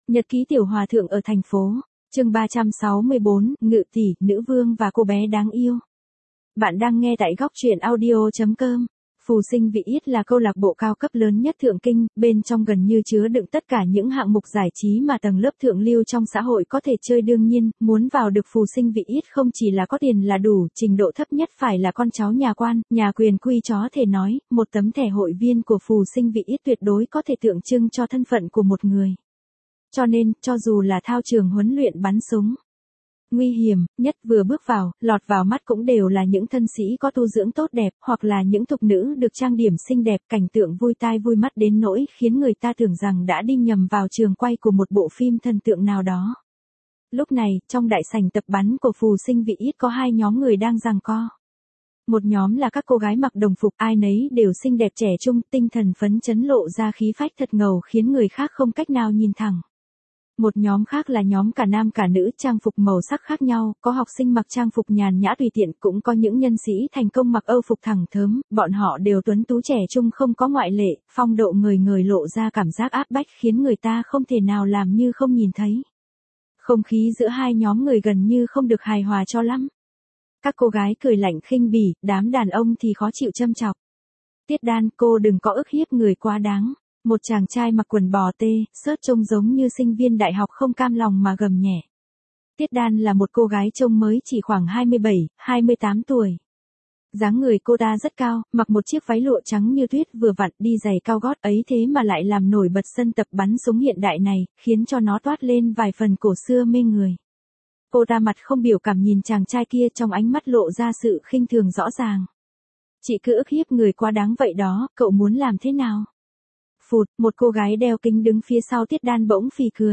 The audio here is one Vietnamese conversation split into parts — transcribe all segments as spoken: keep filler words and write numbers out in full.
Nhật ký tiểu hòa thượng ở thành phố. Chương ba trăm sáu mươi bốn, Ngự tỷ, nữ vương và cô bé đáng yêu. Bạn đang nghe tại góc truyện audio chấm com. Phù Sinh Vị Yết là câu lạc bộ cao cấp lớn nhất Thượng Kinh, bên trong gần như chứa đựng tất cả những hạng mục giải trí mà tầng lớp thượng lưu trong xã hội có thể chơi. Đương nhiên, muốn vào được Phù Sinh Vị Yết không chỉ là có tiền là đủ, trình độ thấp nhất phải là con cháu nhà quan, nhà quyền quý chó thể nói, một tấm thẻ hội viên của Phù Sinh Vị Yết tuyệt đối có thể tượng trưng cho thân phận của một người. Cho nên, cho dù là thao trường huấn luyện bắn súng nguy hiểm nhất vừa bước vào, lọt vào mắt cũng đều là những thân sĩ có tu dưỡng tốt đẹp, hoặc là những thục nữ được trang điểm xinh đẹp, cảnh tượng vui tai vui mắt đến nỗi khiến người ta tưởng rằng đã đi nhầm vào trường quay của một bộ phim thần tượng nào đó. Lúc này, trong đại sảnh tập bắn của Phù Sinh Vị Yết có hai nhóm người đang giằng co. Một nhóm là các cô gái mặc đồng phục, ai nấy đều xinh đẹp trẻ trung, tinh thần phấn chấn, lộ ra khí phách thật ngầu khiến người khác không cách nào nhìn thẳng. Một nhóm khác là nhóm cả nam cả nữ, trang phục màu sắc khác nhau, có học sinh mặc trang phục nhàn nhã tùy tiện, cũng có những nhân sĩ thành công mặc âu phục thẳng thớm, bọn họ đều tuấn tú trẻ trung không có ngoại lệ, phong độ người người lộ ra cảm giác áp bách khiến người ta không thể nào làm như không nhìn thấy. Không khí giữa hai nhóm người gần như không được hài hòa cho lắm. Các cô gái cười lạnh khinh bỉ, đám đàn ông thì khó chịu châm chọc. Tiết Đan, cô đừng có ức hiếp người quá đáng. Một chàng trai mặc quần bò tê, xớt trông giống như sinh viên đại học không cam lòng mà gầm nhẹ. Tiết Đan là một cô gái trông mới chỉ khoảng hai mươi bảy, hai mươi tám tuổi. Dáng người cô ta rất cao, mặc một chiếc váy lụa trắng như tuyết vừa vặn, đi giày cao gót ấy thế mà lại làm nổi bật sân tập bắn súng hiện đại này, khiến cho nó toát lên vài phần cổ xưa mê người. Cô ta mặt không biểu cảm nhìn chàng trai kia, trong ánh mắt lộ ra sự khinh thường rõ ràng. Chị cứ ức hiếp người quá đáng vậy đó, cậu muốn làm thế nào? Phụt, một cô gái đeo kính đứng phía sau Tiết Đan bỗng phì cười.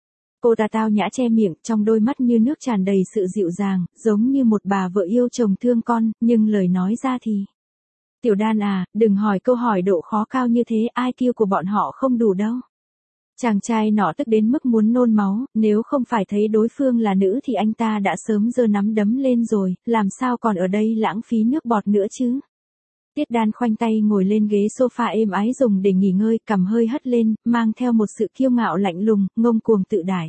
Cô ta tao nhã che miệng, trong đôi mắt như nước tràn đầy sự dịu dàng, giống như một bà vợ yêu chồng thương con, nhưng lời nói ra thì... Tiểu Đan à, đừng hỏi câu hỏi độ khó cao như thế, i kiu của bọn họ không đủ đâu. Chàng trai nọ tức đến mức muốn nôn máu, nếu không phải thấy đối phương là nữ thì anh ta đã sớm giơ nắm đấm lên rồi, làm sao còn ở đây lãng phí nước bọt nữa chứ. Tiết Đan khoanh tay ngồi lên ghế sofa êm ái dùng để nghỉ ngơi, cằm hơi hất lên, mang theo một sự kiêu ngạo lạnh lùng, ngông cuồng tự đại.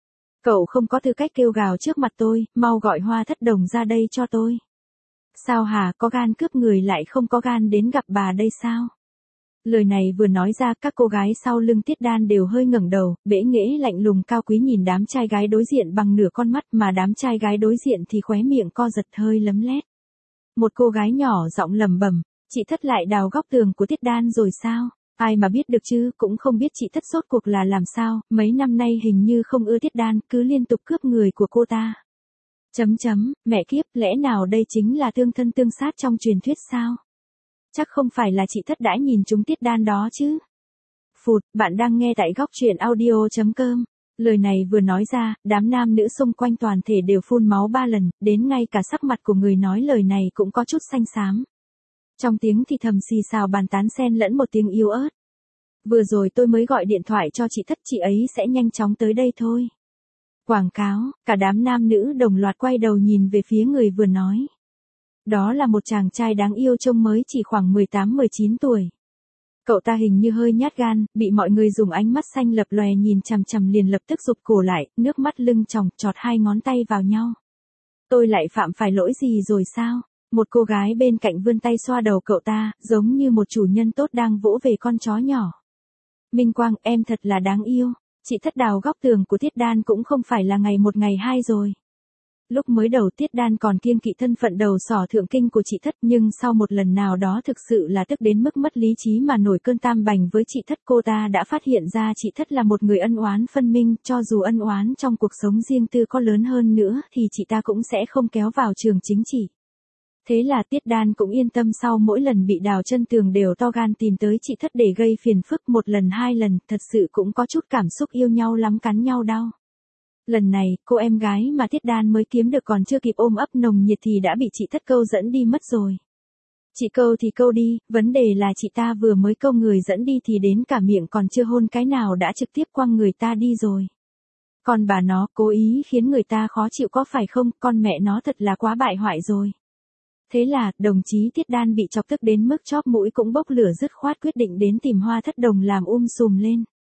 Cậu không có tư cách kêu gào trước mặt tôi, mau gọi Hoa Thất Đồng ra đây cho tôi. Sao hả, có gan cướp người lại không có gan đến gặp bà đây sao? Lời này vừa nói ra, các cô gái sau lưng Tiết Đan đều hơi ngẩng đầu, bẽ nghễ lạnh lùng cao quý nhìn đám trai gái đối diện bằng nửa con mắt, mà đám trai gái đối diện thì khóe miệng co giật hơi lấm lét. Một cô gái nhỏ giọng lẩm bẩm. Chị Thất lại đào góc tường của Tiết Đan rồi sao? Ai mà biết được chứ, cũng không biết chị Thất rốt cuộc là làm sao, mấy năm nay hình như không ưa Tiết Đan, cứ liên tục cướp người của cô ta. Chấm chấm, mẹ kiếp, lẽ nào đây chính là tương thân tương sát trong truyền thuyết sao? Chắc không phải là chị Thất đã nhìn trúng Tiết Đan đó chứ? Phụt, bạn đang nghe tại góc truyện audio chấm com. Lời này vừa nói ra, đám nam nữ xung quanh toàn thể đều phun máu ba lần, đến ngay cả sắc mặt của người nói lời này cũng có chút xanh xám. Trong tiếng thì thầm xì xào bàn tán xen lẫn một tiếng yếu ớt. Vừa rồi tôi mới gọi điện thoại cho chị Thất, chị ấy sẽ nhanh chóng tới đây thôi. Quảng cáo, cả đám nam nữ đồng loạt quay đầu nhìn về phía người vừa nói. Đó là một chàng trai đáng yêu trông mới chỉ khoảng mười tám mười chín tuổi. Cậu ta hình như hơi nhát gan, bị mọi người dùng ánh mắt xanh lập lòe nhìn chằm chằm liền lập tức rụt cổ lại, nước mắt lưng tròng, chọt hai ngón tay vào nhau. Tôi lại phạm phải lỗi gì rồi sao? Một cô gái bên cạnh vươn tay xoa đầu cậu ta, giống như một chủ nhân tốt đang vỗ về con chó nhỏ. Minh Quang, em thật là đáng yêu. Chị Thất đào góc tường của Tiết Đan cũng không phải là ngày một ngày hai rồi. Lúc mới đầu Tiết Đan còn kiêng kỵ thân phận đầu sỏ Thượng Kinh của chị Thất, nhưng sau một lần nào đó thực sự là tức đến mức mất lý trí mà nổi cơn tam bành với chị Thất, cô ta đã phát hiện ra chị Thất là một người ân oán phân minh, cho dù ân oán trong cuộc sống riêng tư có lớn hơn nữa thì chị ta cũng sẽ không kéo vào trường chính trị. Thế là Tiết Đan cũng yên tâm, sau mỗi lần bị đào chân tường đều to gan tìm tới chị Thất để gây phiền phức, một lần hai lần, thật sự cũng có chút cảm xúc yêu nhau lắm, cắn nhau đau. Lần này, cô em gái mà Tiết Đan mới kiếm được còn chưa kịp ôm ấp nồng nhiệt thì đã bị chị Thất câu dẫn đi mất rồi. Chị câu thì câu đi, vấn đề là chị ta vừa mới câu người dẫn đi thì đến cả miệng còn chưa hôn cái nào đã trực tiếp quăng người ta đi rồi. Còn bà nó cố ý khiến người ta khó chịu có phải không, con mẹ nó thật là quá bại hoại rồi. Thế là, đồng chí Tiết Đan bị chọc tức đến mức chóp mũi cũng bốc lửa, dứt khoát quyết định đến tìm Hoa Thất Đồng làm um sùm lên.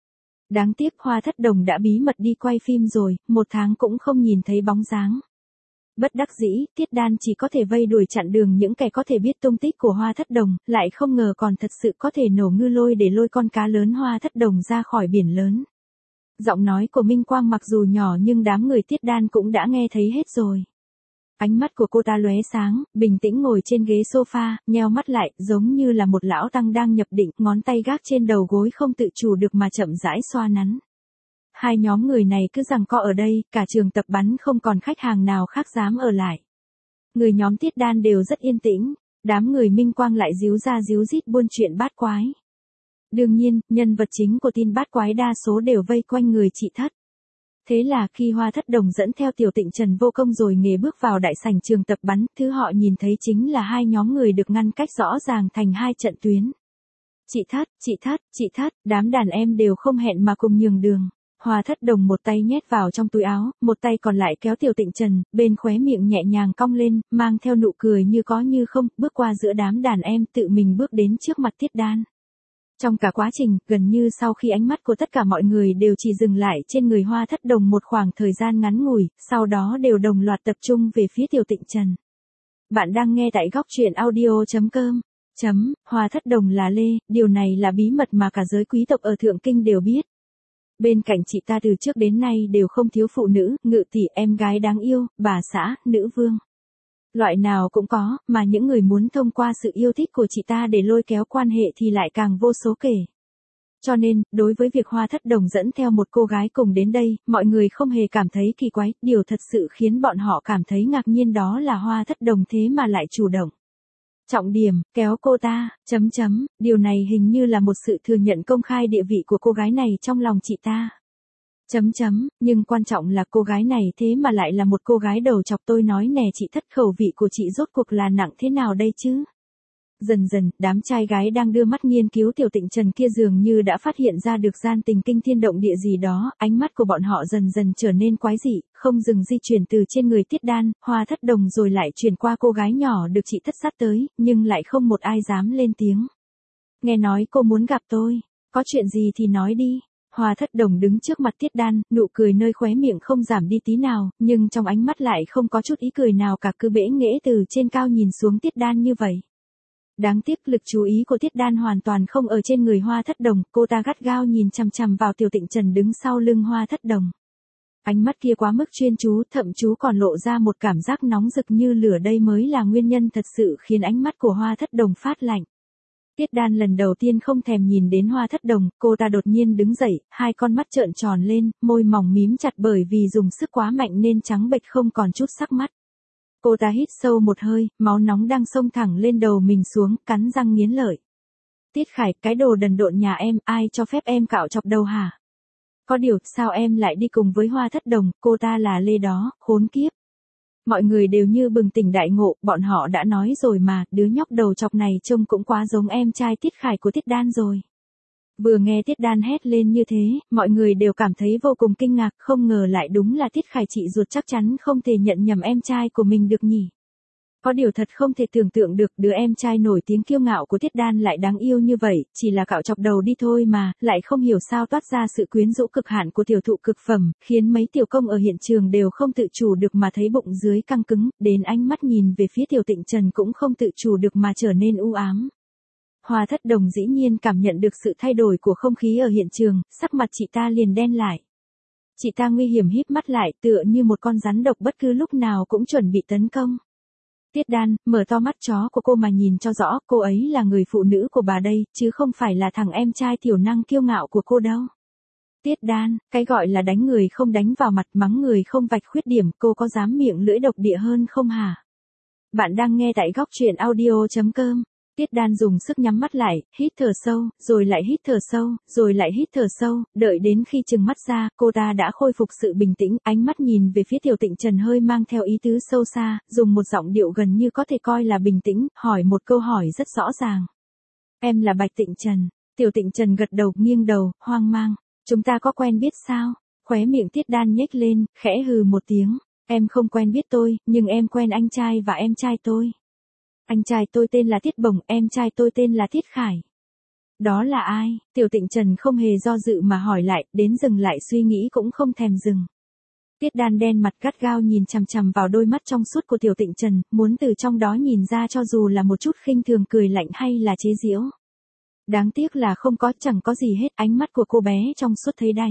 Đáng tiếc Hoa Thất Đồng đã bí mật đi quay phim rồi, một tháng cũng không nhìn thấy bóng dáng. Bất đắc dĩ, Tiết Đan chỉ có thể vây đuổi chặn đường những kẻ có thể biết tung tích của Hoa Thất Đồng, lại không ngờ còn thật sự có thể nổ ngư lôi để lôi con cá lớn Hoa Thất Đồng ra khỏi biển lớn. Giọng nói của Minh Quang mặc dù nhỏ nhưng đám người Tiết Đan cũng đã nghe thấy hết rồi. Ánh mắt của cô ta lóe sáng, bình tĩnh ngồi trên ghế sofa, nheo mắt lại, giống như là một lão tăng đang nhập định, ngón tay gác trên đầu gối không tự chủ được mà chậm rãi xoa nắn. Hai nhóm người này cứ giằng co ở đây, cả trường tập bắn không còn khách hàng nào khác dám ở lại. Người nhóm Tiết Đan đều rất yên tĩnh, đám người Minh Quang lại díu ra díu dít buôn chuyện bát quái. Đương nhiên, nhân vật chính của tin bát quái đa số đều vây quanh người chị Thất. Thế là khi Hoa Thất Đồng dẫn theo Tiểu Tịnh Trần vô công rồi nghề bước vào đại sảnh trường tập bắn, thứ họ nhìn thấy chính là hai nhóm người được ngăn cách rõ ràng thành hai trận tuyến. Chị Thất, chị Thất, chị Thất, đám đàn em đều không hẹn mà cùng nhường đường. Hoa Thất Đồng một tay nhét vào trong túi áo, một tay còn lại kéo Tiểu Tịnh Trần, bên khóe miệng nhẹ nhàng cong lên, mang theo nụ cười như có như không, bước qua giữa đám đàn em tự mình bước đến trước mặt Tiết Đan. Trong cả quá trình, gần như sau khi ánh mắt của tất cả mọi người đều chỉ dừng lại trên người Hoa Thất Đồng một khoảng thời gian ngắn ngủi, sau đó đều đồng loạt tập trung về phía Tiểu Tịnh Trần. Bạn đang nghe tại góc truyện audio chấm com. Chấm, Hoa Thất Đồng là Lê, điều này là bí mật mà cả giới quý tộc ở Thượng Kinh đều biết. Bên cạnh chị ta từ trước đến nay đều không thiếu phụ nữ, ngự tỷ, em gái đáng yêu, bà xã, nữ vương. Loại nào cũng có, mà những người muốn thông qua sự yêu thích của chị ta để lôi kéo quan hệ thì lại càng vô số kể. Cho nên, đối với việc Hoa Thất Đồng dẫn theo một cô gái cùng đến đây, mọi người không hề cảm thấy kỳ quái, điều thật sự khiến bọn họ cảm thấy ngạc nhiên đó là Hoa Thất Đồng thế mà lại chủ động. Trọng điểm, kéo cô ta, chấm chấm, điều này hình như là một sự thừa nhận công khai địa vị của cô gái này trong lòng chị ta. Chấm chấm, nhưng quan trọng là cô gái này thế mà lại là một cô gái đầu chọc, tôi nói nè chị Thất, khẩu vị của chị rốt cuộc là nặng thế nào đây chứ? Dần dần, đám trai gái đang đưa mắt nghiên cứu Tiểu Tịnh Trần kia dường như đã phát hiện ra được gian tình kinh thiên động địa gì đó, ánh mắt của bọn họ dần dần trở nên quái dị, không dừng di chuyển từ trên người Tiết Đan, Hoa Thất Đồng rồi lại chuyển qua cô gái nhỏ được chị Thất dắt tới, nhưng lại không một ai dám lên tiếng. Nghe nói cô muốn gặp tôi, có chuyện gì thì nói đi. Hoa Thất Đồng đứng trước mặt Tiết Đan, nụ cười nơi khóe miệng không giảm đi tí nào, nhưng trong ánh mắt lại không có chút ý cười nào cả, cứ bẽ nghễ từ trên cao nhìn xuống Tiết Đan như vậy. Đáng tiếc lực chú ý của Tiết Đan hoàn toàn không ở trên người Hoa Thất Đồng, cô ta gắt gao nhìn chằm chằm vào Tiểu Tịnh Trần đứng sau lưng Hoa Thất Đồng. Ánh mắt kia quá mức chuyên chú, thậm chú còn lộ ra một cảm giác nóng rực như lửa, đây mới là nguyên nhân thật sự khiến ánh mắt của Hoa Thất Đồng phát lạnh. Tiết Đan lần đầu tiên không thèm nhìn đến Hoa Thất Đồng, cô ta đột nhiên đứng dậy, hai con mắt trợn tròn lên, môi mỏng mím chặt bởi vì dùng sức quá mạnh nên trắng bệch không còn chút sắc mắt. Cô ta hít sâu một hơi, máu nóng đang xông thẳng lên đầu mình xuống, cắn răng nghiến lợi. Tiết Khải, cái đồ đần độn nhà em, ai cho phép em cạo chọc đầu hả? Có điều, sao em lại đi cùng với Hoa Thất Đồng, cô ta là Lê đó, khốn kiếp. Mọi người đều như bừng tỉnh đại ngộ, bọn họ đã nói rồi mà, đứa nhóc đầu chọc này trông cũng quá giống em trai Tiết Khải của Tiết Đan rồi. Vừa nghe Tiết Đan hét lên như thế, mọi người đều cảm thấy vô cùng kinh ngạc, không ngờ lại đúng là Tiết Khải, chị ruột chắc chắn không thể nhận nhầm em trai của mình được nhỉ. Có điều thật không thể tưởng tượng được, đứa em trai nổi tiếng kiêu ngạo của Tiết Đan lại đáng yêu như vậy, chỉ là cạo chọc đầu đi thôi mà, lại không hiểu sao toát ra sự quyến rũ cực hạn của tiểu thụ cực phẩm, khiến mấy tiểu công ở hiện trường đều không tự chủ được mà thấy bụng dưới căng cứng, đến ánh mắt nhìn về phía Tiểu Tịnh Trần cũng không tự chủ được mà trở nên u ám. Hoa Thất Đồng dĩ nhiên cảm nhận được sự thay đổi của không khí ở hiện trường, sắc mặt chị ta liền đen lại. Chị ta nguy hiểm híp mắt lại, tựa như một con rắn độc bất cứ lúc nào cũng chuẩn bị tấn công. Tiết Đan, mở to mắt chó của cô mà nhìn cho rõ, cô ấy là người phụ nữ của bà đây, chứ không phải là thằng em trai tiểu năng kiêu ngạo của cô đâu. Tiết Đan, cái gọi là đánh người không đánh vào mặt, mắng người không vạch khuyết điểm, cô có dám miệng lưỡi độc địa hơn không hả? Bạn đang nghe tại góc truyện audio chấm com. Tiết Đan dùng sức nhắm mắt lại, hít thở sâu, rồi lại hít thở sâu, rồi lại hít thở sâu, đợi đến khi trừng mắt ra, cô ta đã khôi phục sự bình tĩnh, ánh mắt nhìn về phía Tiểu Tịnh Trần hơi mang theo ý tứ sâu xa, dùng một giọng điệu gần như có thể coi là bình tĩnh, hỏi một câu hỏi rất rõ ràng. Em là Bạch Tịnh Trần. Tiểu Tịnh Trần gật đầu, nghiêng đầu, hoang mang. Chúng ta có quen biết sao? Khóe miệng Tiết Đan nhếch lên, khẽ hừ một tiếng. Em không quen biết tôi, nhưng em quen anh trai và em trai tôi. Anh trai tôi tên là Tiết Bồng, em trai tôi tên là Tiết Khải. Đó là ai? Tiểu Tịnh Trần không hề do dự mà hỏi lại, đến dừng lại suy nghĩ cũng không thèm dừng. Tiết Đan đen mặt gắt gao nhìn chằm chằm vào đôi mắt trong suốt của Tiểu Tịnh Trần, muốn từ trong đó nhìn ra cho dù là một chút khinh thường cười lạnh hay là chế giễu. Đáng tiếc là không có, chẳng có gì hết, ánh mắt của cô bé trong suốt thấy đáy.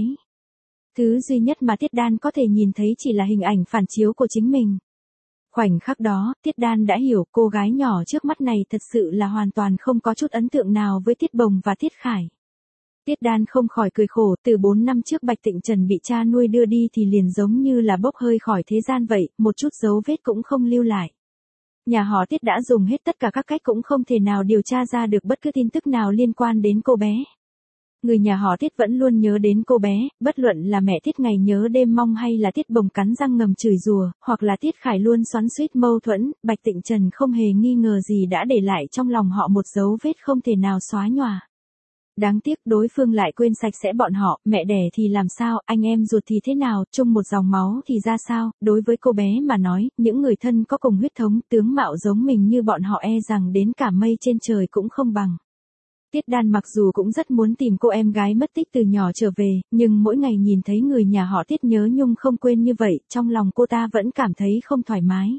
Thứ duy nhất mà Tiết Đan có thể nhìn thấy chỉ là hình ảnh phản chiếu của chính mình. Khoảnh khắc đó, Tiết Đan đã hiểu cô gái nhỏ trước mắt này thật sự là hoàn toàn không có chút ấn tượng nào với Tiết Bồng và Tiết Khải. Tiết Đan không khỏi cười khổ, từ bốn năm trước Bạch Tịnh Trần bị cha nuôi đưa đi thì liền giống như là bốc hơi khỏi thế gian vậy, một chút dấu vết cũng không lưu lại. Nhà họ Tiết đã dùng hết tất cả các cách cũng không thể nào điều tra ra được bất cứ tin tức nào liên quan đến cô bé. Người nhà họ Tiết vẫn luôn nhớ đến cô bé, bất luận là mẹ Tiết ngày nhớ đêm mong hay là Tiết Bồng cắn răng ngầm chửi rủa, hoặc là Tiết Khải luôn xoắn xuýt mâu thuẫn, Bạch Tịnh Trần không hề nghi ngờ gì đã để lại trong lòng họ một dấu vết không thể nào xóa nhòa. Đáng tiếc đối phương lại quên sạch sẽ bọn họ, mẹ đẻ thì làm sao, anh em ruột thì thế nào, chung một dòng máu thì ra sao, đối với cô bé mà nói, những người thân có cùng huyết thống, tướng mạo giống mình như bọn họ e rằng đến cả mây trên trời cũng không bằng. Tiết Đan mặc dù cũng rất muốn tìm cô em gái mất tích từ nhỏ trở về, nhưng mỗi ngày nhìn thấy người nhà họ Tiết nhớ nhung không quên như vậy, trong lòng cô ta vẫn cảm thấy không thoải mái.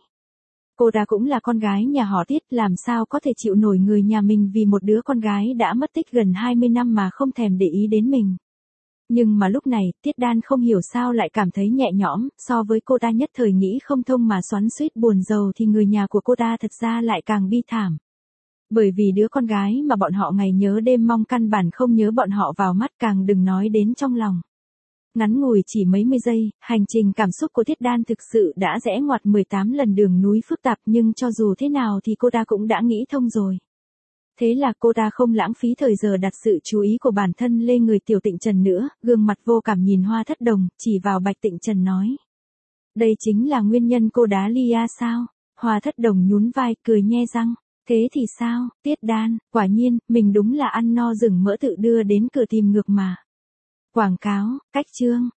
Cô ta cũng là con gái nhà họ Tiết, làm sao có thể chịu nổi người nhà mình vì một đứa con gái đã mất tích gần hai mươi năm mà không thèm để ý đến mình. Nhưng mà lúc này, Tiết Đan không hiểu sao lại cảm thấy nhẹ nhõm, so với cô ta nhất thời nghĩ không thông mà xoắn xuýt buồn rầu thì người nhà của cô ta thật ra lại càng bi thảm. Bởi vì đứa con gái mà bọn họ ngày nhớ đêm mong căn bản không nhớ bọn họ vào mắt, càng đừng nói đến trong lòng. Ngắn ngủi chỉ mấy mươi giây, hành trình cảm xúc của Tiết Đan thực sự đã rẽ ngoặt mười tám lần đường núi phức tạp, nhưng cho dù thế nào thì cô ta cũng đã nghĩ thông rồi. Thế là cô ta không lãng phí thời giờ đặt sự chú ý của bản thân lên người Tiểu Tịnh Trần nữa, gương mặt vô cảm nhìn Hoa Thất Đồng, chỉ vào Bạch Tịnh Trần nói. Đây chính là nguyên nhân cô đá Lia sao? Hoa Thất Đồng nhún vai, cười nhe răng. Thế thì sao, Tiết Đan, quả nhiên, mình đúng là ăn no rừng mỡ tự đưa đến cửa tìm ngược mà. Quảng cáo, cách chương.